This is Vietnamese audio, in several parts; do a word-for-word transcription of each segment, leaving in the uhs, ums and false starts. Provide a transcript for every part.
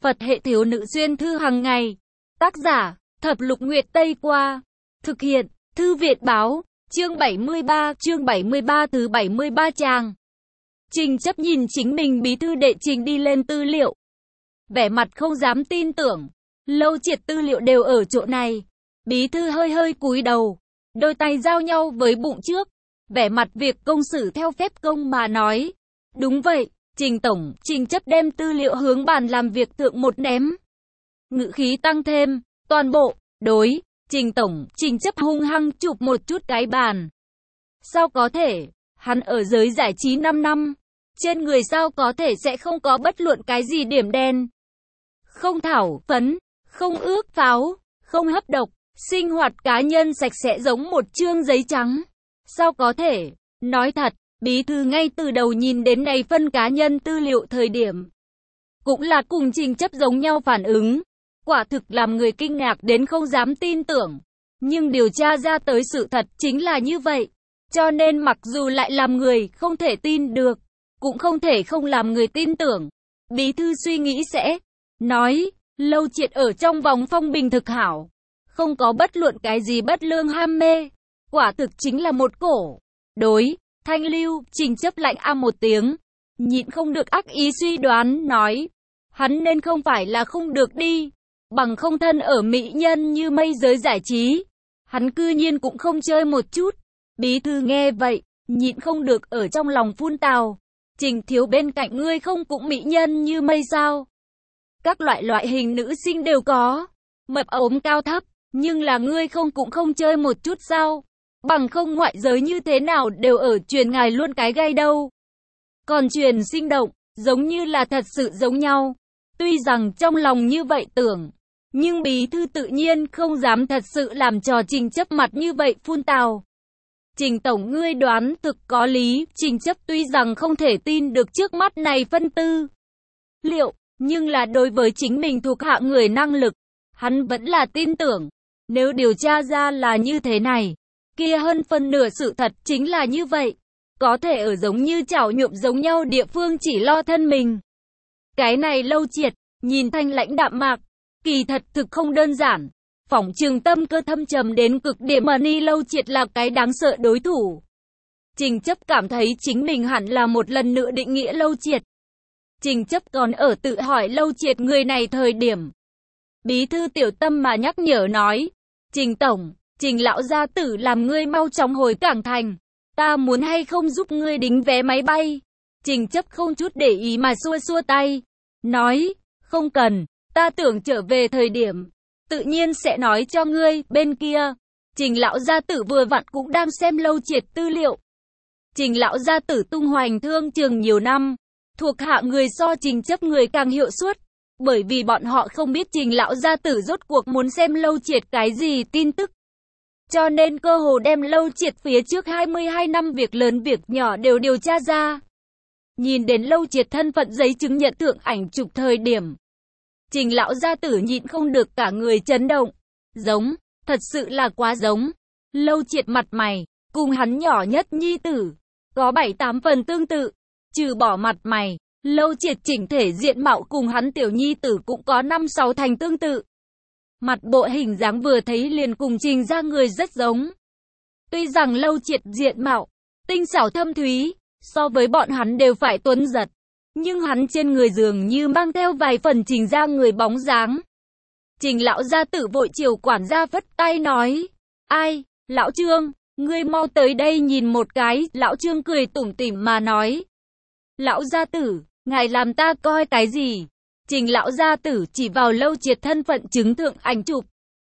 Phật hệ thiếu nữ xuyên thư hàng ngày. Tác giả, Thập Lục Nguyệt Tây Qua. Thực hiện, Thư Viện Báo. Chương bảy mươi ba, chương bảy mươi ba thứ bảy mươi ba trang. Trình Chấp nhìn chính mình bí thư đệ trình đi lên tư liệu. Vẻ mặt không dám tin tưởng. Lâu Triệt tư liệu đều ở chỗ này. Bí thư hơi hơi cúi đầu. Đôi tay giao nhau với bụng trước. Vẻ mặt việc công xử theo phép công mà nói. Đúng vậy, Trình Tổng, Trình Chấp đem tư liệu hướng bàn làm việc thượng một ném. Ngữ khí tăng thêm, toàn bộ, đối, Trình Tổng, Trình Chấp hung hăng chụp một chút cái bàn. Sao có thể, hắn ở giới giải trí năm năm, trên người sao có thể sẽ không có bất luận cái gì điểm đen. Không thảo, phấn, không ước pháo, không hấp độc, sinh hoạt cá nhân sạch sẽ giống một chương giấy trắng. Sao có thể, nói thật, bí thư ngay từ đầu nhìn đến này phân cá nhân tư liệu thời điểm. Cũng là cùng Trình Chấp giống nhau phản ứng. Quả thực làm người kinh ngạc đến không dám tin tưởng. Nhưng điều tra ra tới sự thật chính là như vậy. Cho nên mặc dù lại làm người không thể tin được, cũng không thể không làm người tin tưởng. Bí thư suy nghĩ sẽ nói, Lâu Triệt ở trong vòng phong bình thực hảo. Không có bất luận cái gì bất lương ham mê. Quả thực chính là một cổ. Đối, thanh lưu, Trình Chấp lạnh a một tiếng. Nhịn không được ác ý suy đoán, nói. Hắn nên không phải là không được đi. Bằng không thân ở mỹ nhân như mây giới giải trí. Hắn cư nhiên cũng không chơi một chút. Bí thư nghe vậy, nhịn không được ở trong lòng phun tào. Trình thiếu bên cạnh ngươi không cũng mỹ nhân như mây sao? Các loại loại hình nữ sinh đều có. Mập ốm cao thấp, nhưng là ngươi không cũng không chơi một chút sao? Bằng không ngoại giới như thế nào đều ở truyền ngài luôn cái gai đâu. Còn truyền sinh động, giống như là thật sự giống nhau. Tuy rằng trong lòng như vậy tưởng, nhưng bí thư tự nhiên không dám thật sự làm trò Trình Chấp mặt như vậy phun tào. Trình Tổng ngươi đoán thực có lý, Trình Chấp tuy rằng không thể tin được trước mắt này phân tư liệu, nhưng là đối với chính mình thuộc hạ người năng lực, hắn vẫn là tin tưởng. Nếu điều tra ra là như thế này, kia hơn phân nửa sự thật chính là như vậy. Có thể ở giống như chảo nhuộm giống nhau địa phương chỉ lo thân mình. Cái này Lâu Triệt, nhìn thanh lãnh đạm mạc, kỳ thật thực không đơn giản. Phỏng trường tâm cơ thâm trầm đến cực điểm mà ni Lâu Triệt là cái đáng sợ đối thủ. Trình Chấp cảm thấy chính mình hẳn là một lần nữa định nghĩa Lâu Triệt. Trình Chấp còn ở tự hỏi Lâu Triệt người này thời điểm. Bí thư tiểu tâm mà nhắc nhở nói. Trình Tổng, Trình lão gia tử làm ngươi mau chóng hồi Cảng Thành. Ta muốn hay không giúp ngươi đính vé máy bay. Trình Chấp không chút để ý mà xua xua tay. Nói, không cần, ta tưởng trở về thời điểm. Tự nhiên sẽ nói cho ngươi, bên kia. Trình lão gia tử vừa vặn cũng đang xem Lâu Triệt tư liệu. Trình lão gia tử tung hoành thương trường nhiều năm. Thuộc hạ người so Trình Chấp người càng hiệu suất. Bởi vì bọn họ không biết Trình lão gia tử rốt cuộc muốn xem Lâu Triệt cái gì tin tức. Cho nên cơ hồ đem Lâu Triệt phía trước hai mươi hai năm việc lớn việc nhỏ đều điều tra ra. Nhìn đến Lâu Triệt thân phận giấy chứng nhận thượng ảnh chụp thời điểm. Trình lão gia tử nhịn không được cả người chấn động. Giống, thật sự là quá giống. Lâu Triệt mặt mày, cùng hắn nhỏ nhất nhi tử. Có bảy tám phần tương tự. Trừ bỏ mặt mày, Lâu Triệt chỉnh thể diện mạo cùng hắn tiểu nhi tử cũng có năm sáu thành tương tự. Mặt bộ hình dáng vừa thấy liền cùng Trình ra người rất giống. Tuy rằng Lâu Triệt diện mạo, tinh xảo thâm thúy, so với bọn hắn đều phải tuấn giật. Nhưng hắn trên người dường như mang theo vài phần Trình ra người bóng dáng. Trình lão gia tử vội chiều quản gia phất tay nói. Ai, lão Trương, ngươi mau tới đây nhìn một cái. Lão Trương cười tủm tỉm mà nói. Lão gia tử, ngài làm ta coi cái gì? Trình lão gia tử chỉ vào Lâu Triệt thân phận chứng thượng ảnh chụp.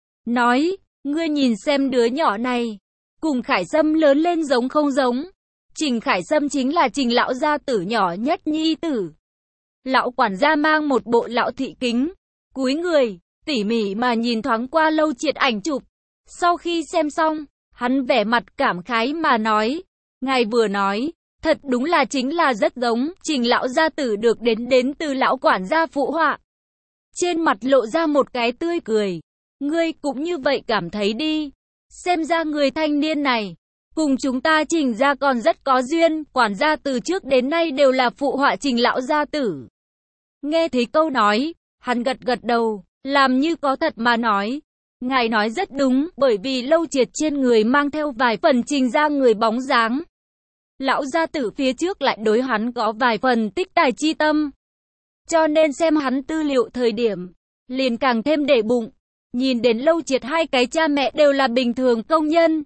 Nói, ngươi nhìn xem đứa nhỏ này. Cùng Khải Sâm lớn lên giống không giống. Trình Khải Sâm chính là Trình lão gia tử nhỏ nhất nhi tử. Lão quản gia mang một bộ lão thị kính. Cúi người, tỉ mỉ mà nhìn thoáng qua Lâu Triệt ảnh chụp. Sau khi xem xong, hắn vẻ mặt cảm khái mà nói. Ngài vừa nói. Thật đúng là chính là rất giống, Trình lão gia tử được đến đến từ lão quản gia phụ họa. Trên mặt lộ ra một cái tươi cười. Ngươi cũng như vậy cảm thấy đi. Xem ra người thanh niên này, cùng chúng ta Trình gia còn rất có duyên, quản gia từ trước đến nay đều là phụ họa Trình lão gia tử. Nghe thấy câu nói, Hắn gật gật đầu, làm như có thật mà nói. Ngài nói rất đúng, bởi vì Lâu Triệt trên người mang theo vài phần Trình gia người bóng dáng. Lão gia tử phía trước lại đối hắn có vài phần tích tài chi tâm. Cho nên xem hắn tư liệu thời điểm, liền càng thêm để bụng. Nhìn đến Lâu Triệt hai cái cha mẹ đều là bình thường công nhân.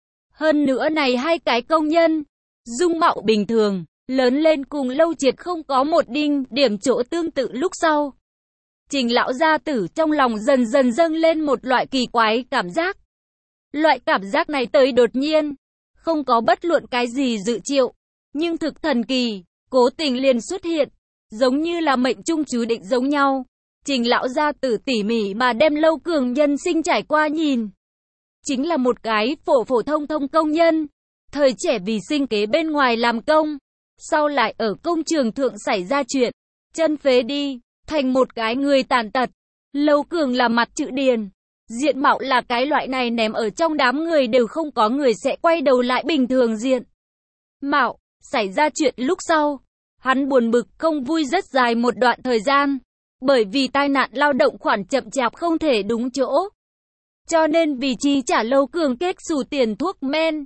Hơn nữa này hai cái công nhân, dung mạo bình thường, lớn lên cùng Lâu Triệt không có một đinh điểm chỗ tương tự lúc sau. Trình lão gia tử trong lòng dần dần dâng lên một loại kỳ quái cảm giác. Loại cảm giác này tới đột nhiên, không có bất luận cái gì dự triệu, nhưng thực thần kỳ, cố tình liền xuất hiện, giống như là mệnh trung chú định giống nhau. Trình lão gia tử tỉ mỉ mà đem Lâu Cường nhân sinh trải qua nhìn. Chính là một cái phổ phổ thông thông công nhân, thời trẻ vì sinh kế bên ngoài làm công, sau lại ở công trường thượng xảy ra chuyện, chân phế đi, thành một cái người tàn tật. Lâu Cường là mặt chữ điền, diện mạo là cái loại này ném ở trong đám người đều không có người sẽ quay đầu lại bình thường diện mạo. Xảy ra chuyện lúc sau, hắn buồn bực không vui rất dài một đoạn thời gian, bởi vì tai nạn lao động khoản chậm chạp không thể đúng chỗ. Cho nên vì chi trả Lâu Cường kết xù tiền thuốc men,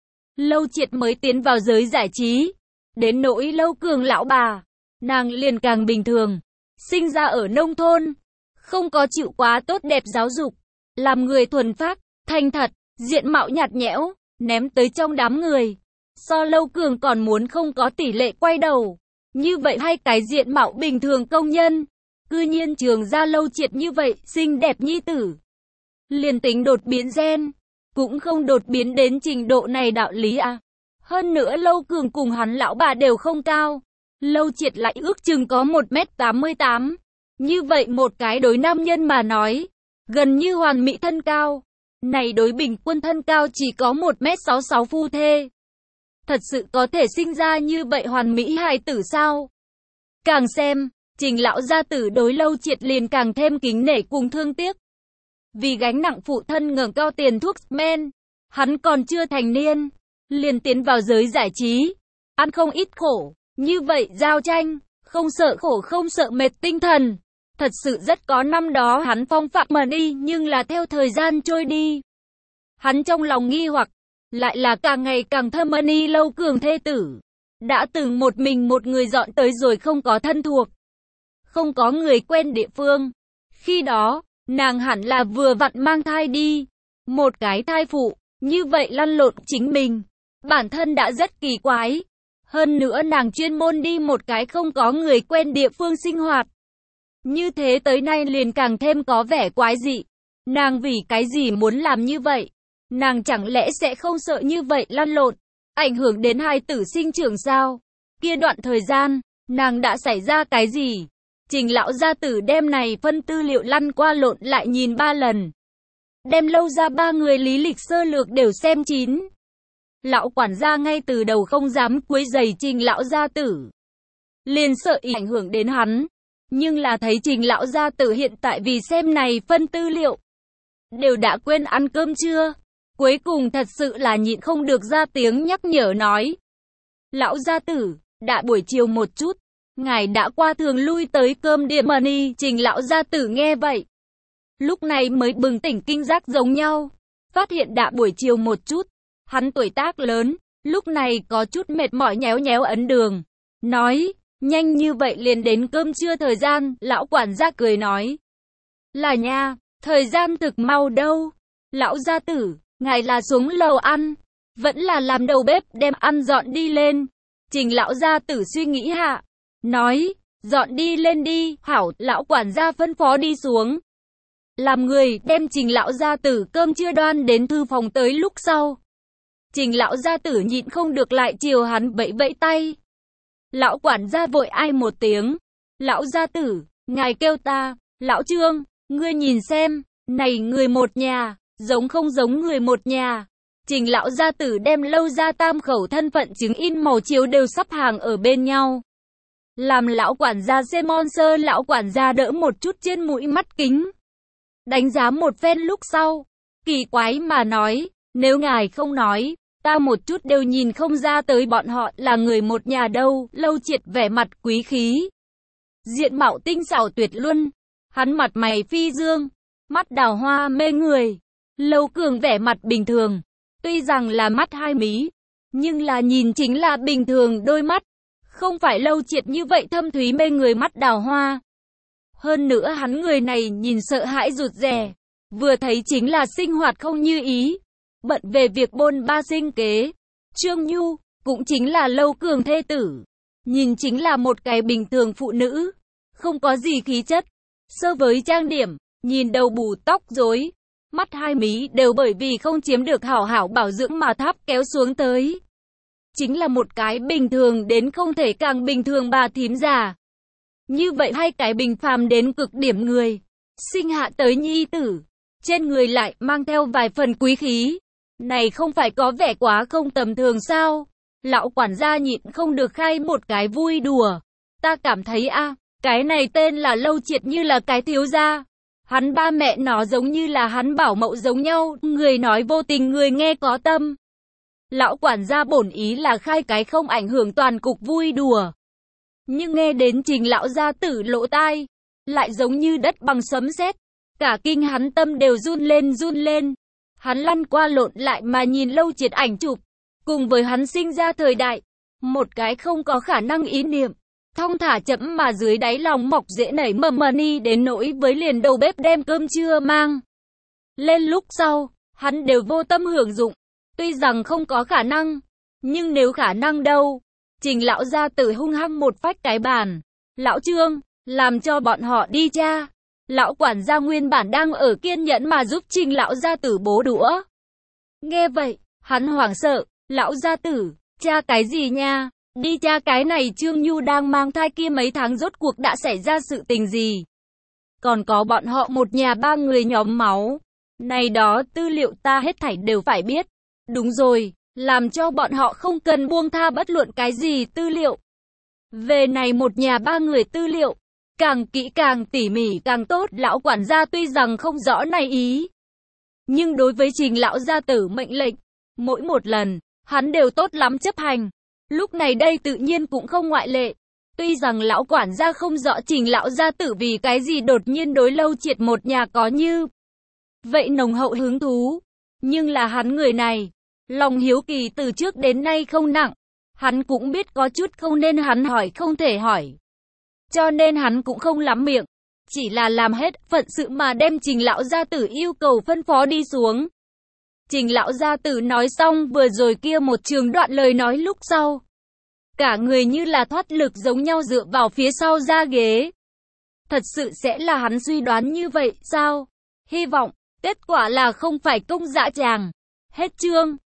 Lâu Triệt mới tiến vào giới giải trí. Đến nỗi Lâu Cường lão bà, nàng liền càng bình thường, sinh ra ở nông thôn, không có chịu quá tốt đẹp giáo dục, làm người thuần phác, thanh thật, diện mạo nhạt nhẽo, ném tới trong đám người. So Lâu Cường còn muốn không có tỷ lệ quay đầu. Như vậy hai cái diện mạo bình thường công nhân, cư nhiên trường ra Lâu Triệt như vậy, xinh đẹp nhi tử. Liền tính đột biến gen, cũng không đột biến đến trình độ này đạo lý à. Hơn nữa Lâu Cường cùng hắn lão bà đều không cao. Lâu Triệt lại ước chừng có một mét tám mươi tám. Như vậy một cái đối nam nhân mà nói, gần như hoàn mỹ thân cao. Này đối bình quân thân cao chỉ có một mét sáu mươi sáu phu thê. Thật sự có thể sinh ra như vậy hoàn mỹ hài tử sao? Càng xem, Trình lão gia tử đối Lâu Triệt liền càng thêm kính nể cùng thương tiếc. Vì gánh nặng phụ thân ngẩng cao tiền thuốc men, hắn còn chưa thành niên, liền tiến vào giới giải trí, ăn không ít khổ, như vậy giao tranh, không sợ khổ không sợ mệt tinh thần, thật sự rất có năm đó hắn phong phạm mà đi, nhưng là theo thời gian trôi đi, hắn trong lòng nghi hoặc, lại là càng ngày càng thâm ân y Lâu Cường thê tử, đã từng một mình một người dọn tới rồi không có thân thuộc, không có người quen địa phương, khi đó, nàng hẳn là vừa vặn mang thai đi, một cái thai phụ, như vậy lăn lộn chính mình, bản thân đã rất kỳ quái. Hơn nữa nàng chuyên môn đi một cái không có người quen địa phương sinh hoạt. Như thế tới nay liền càng thêm có vẻ quái dị. Nàng vì cái gì muốn làm như vậy? Nàng chẳng lẽ sẽ không sợ như vậy lăn lộn, ảnh hưởng đến hai tử sinh trưởng sao? Kia đoạn thời gian, nàng đã xảy ra cái gì? Trình lão gia tử đem này phân tư liệu lăn qua lộn lại nhìn ba lần. Đem Lâu ra ba người lý lịch sơ lược đều xem chín. Lão quản gia ngay từ đầu không dám quấy rầy Trình lão gia tử, liền sợ ảnh hưởng đến hắn. Nhưng là thấy Trình lão gia tử hiện tại vì xem này phân tư liệu, đều đã quên ăn cơm chưa. Cuối cùng thật sự là nhịn không được ra tiếng nhắc nhở nói. Lão gia tử, đã buổi chiều một chút, ngài đã qua thường lui tới cơm điểm mà đi. Trình lão gia tử nghe vậy, lúc này mới bừng tỉnh kinh giác giống nhau, phát hiện đã buổi chiều một chút. Hắn tuổi tác lớn, lúc này có chút mệt mỏi nhéo nhéo ấn đường, nói, nhanh như vậy liền đến cơm trưa thời gian. Lão quản gia cười nói, là nha, thời gian thực mau đâu. Lão gia tử, ngài là xuống lầu ăn, vẫn là làm đầu bếp đem ăn dọn đi lên. Trình lão gia tử suy nghĩ hạ, nói, dọn đi lên đi. Hảo. Lão quản gia phân phó đi xuống, làm người đem Trình lão gia tử cơm trưa đoan đến thư phòng tới. Lúc sau, Trình lão gia tử nhịn không được lại chiều hắn vẫy vẫy tay. Lão quản gia vội ai một tiếng, lão gia tử, ngài kêu ta. Lão Trương, ngươi nhìn xem, này người một nhà, giống không giống người một nhà. Trình lão gia tử đem Lâu ra tam khẩu thân phận chứng in màu chiếu đều sắp hàng ở bên nhau. Làm lão quản gia xem on sơ. Lão quản gia đỡ một chút trên mũi mắt kính, đánh giá một phen lúc sau, kỳ quái mà nói, nếu ngài không nói, ta một chút đều nhìn không ra tới bọn họ là người một nhà đâu. Lâu Triệt vẻ mặt quý khí, diện mạo tinh xảo tuyệt luân, Hắn mặt mày phi dương, mắt đào hoa mê người. Lâu Cường vẻ mặt bình thường, tuy rằng là mắt hai mí, nhưng là nhìn chính là bình thường đôi mắt, không phải Lâu Triệt như vậy thâm thúy mê người mắt đào hoa. Hơn nữa hắn người này nhìn sợ hãi rụt rè, vừa thấy chính là sinh hoạt không như ý, bận về việc bôn ba sinh kế. Trương Nhu, cũng chính là Lâu Cường thê tử, nhìn chính là một cái bình thường phụ nữ, không có gì khí chất, sơ với trang điểm, nhìn đầu bù tóc rối, mắt hai mí đều bởi vì không chiếm được hảo hảo bảo dưỡng mà tháp kéo xuống tới. Chính là một cái bình thường đến không thể càng bình thường bà thím già. Như vậy hai cái bình phàm đến cực điểm người, sinh hạ tới nhi tử, trên người lại mang theo vài phần quý khí. Này không phải có vẻ quá không tầm thường sao? Lão quản gia nhịn không được khai một cái vui đùa. Ta cảm thấy a, à, cái này tên là Lâu Triệt như là cái thiếu gia. Hắn ba mẹ nó giống như là hắn bảo mẫu giống nhau, người nói vô tình người nghe có tâm. Lão quản gia bổn ý là khai cái không ảnh hưởng toàn cục vui đùa. Nhưng nghe đến Trình lão gia tử lỗ tai, lại giống như đất bằng sấm sét, cả kinh hắn tâm đều run lên run lên. Hắn lăn qua lộn lại mà nhìn Lâu Triệt ảnh chụp, cùng với hắn sinh ra thời đại, một cái không có khả năng ý niệm, thong thả chậm mà dưới đáy lòng mọc dễ nảy mầm mờ ni đến nỗi với liền đầu bếp đem cơm trưa mang lên lúc sau, hắn đều vô tâm hưởng dụng. Tuy rằng không có khả năng, nhưng nếu khả năng đâu? Trình lão gia tử hung hăng một phách cái bàn. Lão Trương, làm cho bọn họ đi cha. Lão quản gia nguyên bản đang ở kiên nhẫn mà giúp Trình lão gia tử bố đũa. Nghe vậy, hắn hoảng sợ. Lão gia tử, cha cái gì nha? Đi cha cái này Trương Nhu đang mang thai kia mấy tháng rốt cuộc đã xảy ra sự tình gì? Còn có bọn họ một nhà ba người nhóm máu. Này đó tư liệu ta hết thảy đều phải biết. Đúng rồi, làm cho bọn họ không cần buông tha bất luận cái gì tư liệu. Về này một nhà ba người tư liệu, càng kỹ càng tỉ mỉ càng tốt. Lão quản gia tuy rằng không rõ này ý, nhưng đối với Trình lão gia tử mệnh lệnh, mỗi một lần, hắn đều tốt lắm chấp hành. Lúc này đây tự nhiên cũng không ngoại lệ. Tuy rằng lão quản gia không rõ Trình lão gia tử vì cái gì đột nhiên đối Lâu Triệt một nhà có như vậy nồng hậu hứng thú, nhưng là hắn người này, lòng hiếu kỳ từ trước đến nay không nặng, hắn cũng biết có chút không nên hắn hỏi không thể hỏi. Cho nên hắn cũng không lắm miệng, chỉ là làm hết phận sự mà đem Trình lão gia tử yêu cầu phân phó đi xuống. Trình lão gia tử nói xong vừa rồi kia một trường đoạn lời nói lúc sau, cả người như là thoát lực giống nhau dựa vào phía sau ra ghế. Thật sự sẽ là hắn suy đoán như vậy sao? Hy vọng, kết quả là không phải công dã tràng. Hết chương.